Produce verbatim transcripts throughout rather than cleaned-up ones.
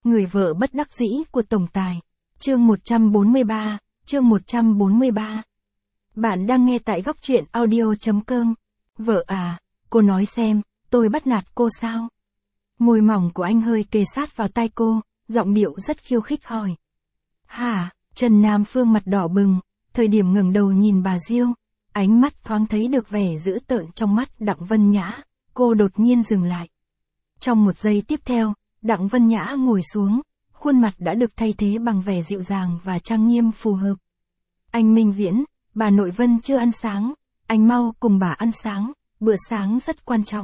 Người vợ bất đắc dĩ của tổng tài. Chương một trăm bốn mươi ba, chương một trăm bốn mươi ba. Bạn đang nghe tại góc truyện audio chấm com. Vợ à, cô nói xem, tôi bắt nạt cô sao? Môi mỏng của anh hơi kề sát vào tai cô, giọng điệu rất khiêu khích hỏi. Hả? Trần Nam Phương mặt đỏ bừng, thời điểm ngẩng đầu nhìn bà Diêu, ánh mắt thoáng thấy được vẻ dữ tợn trong mắt Đặng Vân Nhã, cô đột nhiên dừng lại. Trong một giây tiếp theo, Đặng Vân Nhã ngồi xuống, khuôn mặt đã được thay thế bằng vẻ dịu dàng và trang nghiêm phù hợp. Anh Minh Viễn, bà nội Vân chưa ăn sáng, anh mau cùng bà ăn sáng, bữa sáng rất quan trọng.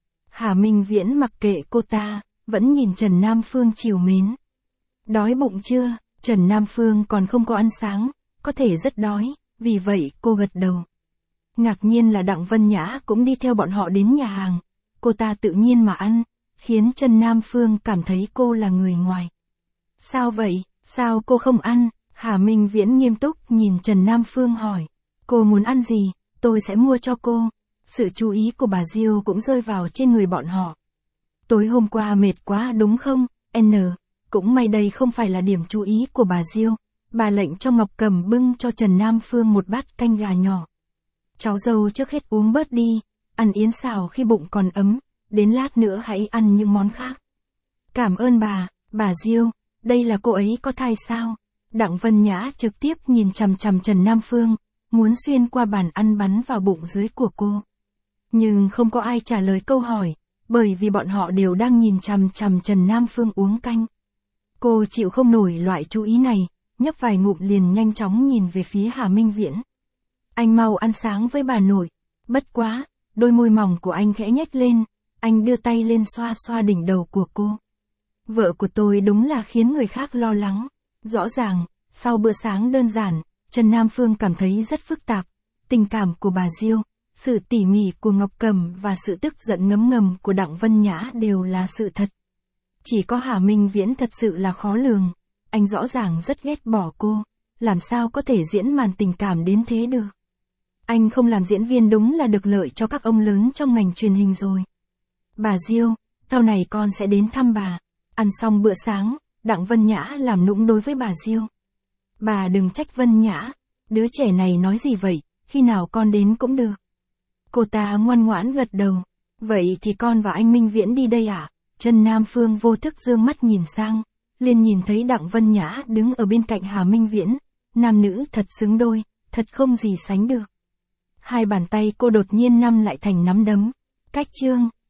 Hà Minh Viễn mặc kệ cô ta, vẫn nhìn Trần Nam Phương trìu mến. Đói bụng chưa? Trần Nam Phương còn không có ăn sáng, có thể rất đói, vì vậy cô gật đầu. Ngạc nhiên là Đặng Vân Nhã cũng đi theo bọn họ đến nhà hàng, cô ta tự nhiên mà ăn, khiến Trần Nam Phương cảm thấy cô là người ngoài. Sao vậy, sao cô không ăn? Hà Minh Viễn nghiêm túc nhìn Trần Nam Phương hỏi. Cô muốn ăn gì, tôi sẽ mua cho cô. Sự chú ý của bà Diêu cũng rơi vào trên người bọn họ. Tối hôm qua mệt quá đúng không, N? Cũng may đây không phải là điểm chú ý của bà Diêu. Bà lệnh cho Ngọc Cẩm bưng cho Trần Nam Phương một bát canh gà nhỏ. Cháu dâu trước hết uống bớt đi, ăn yến xào khi bụng còn ấm, đến lát nữa hãy ăn những món khác. Cảm ơn bà, bà Diêu, đây là cô ấy có thai sao? Đặng Vân Nhã trực tiếp nhìn chằm chằm Trần Nam Phương, muốn xuyên qua bàn ăn bắn vào bụng dưới của cô. Nhưng không có ai trả lời câu hỏi, bởi vì bọn họ đều đang nhìn chằm chằm Trần Nam Phương uống canh. Cô chịu không nổi loại chú ý này, nhấp vài ngụm liền nhanh chóng nhìn về phía Hà Minh Viễn. Anh mau ăn sáng với bà nội. Bất quá, đôi môi mỏng của anh khẽ nhếch lên, anh đưa tay lên xoa xoa đỉnh đầu của cô. Vợ của tôi đúng là khiến người khác lo lắng. Rõ ràng, sau bữa sáng đơn giản, Trần Nam Phương cảm thấy rất phức tạp. Tình cảm của bà Diêu, sự tỉ mỉ của Ngọc Cẩm và sự tức giận ngấm ngầm của Đặng Vân Nhã đều là sự thật. Chỉ có Hà Minh Viễn thật sự là khó lường. Anh rõ ràng rất ghét bỏ cô, làm sao có thể diễn màn tình cảm đến thế được. Anh không làm diễn viên đúng là được lợi cho các ông lớn trong ngành truyền hình rồi. Bà Diêu, sau này con sẽ đến thăm bà. Ăn xong bữa sáng, Đặng Vân Nhã làm nũng đối với bà Diêu. Bà đừng trách Vân Nhã, đứa trẻ này nói gì vậy, khi nào con đến cũng được. Cô ta ngoan ngoãn gật đầu. Vậy thì con và anh Minh Viễn đi đây à? Trần Nam Phương vô thức dương mắt nhìn sang, liền nhìn thấy Đặng Vân Nhã đứng ở bên cạnh Hà Minh Viễn. Nam nữ thật xứng đôi, thật không gì sánh được. Hai bàn tay cô đột nhiên nắm lại thành nắm đấm. Cách chương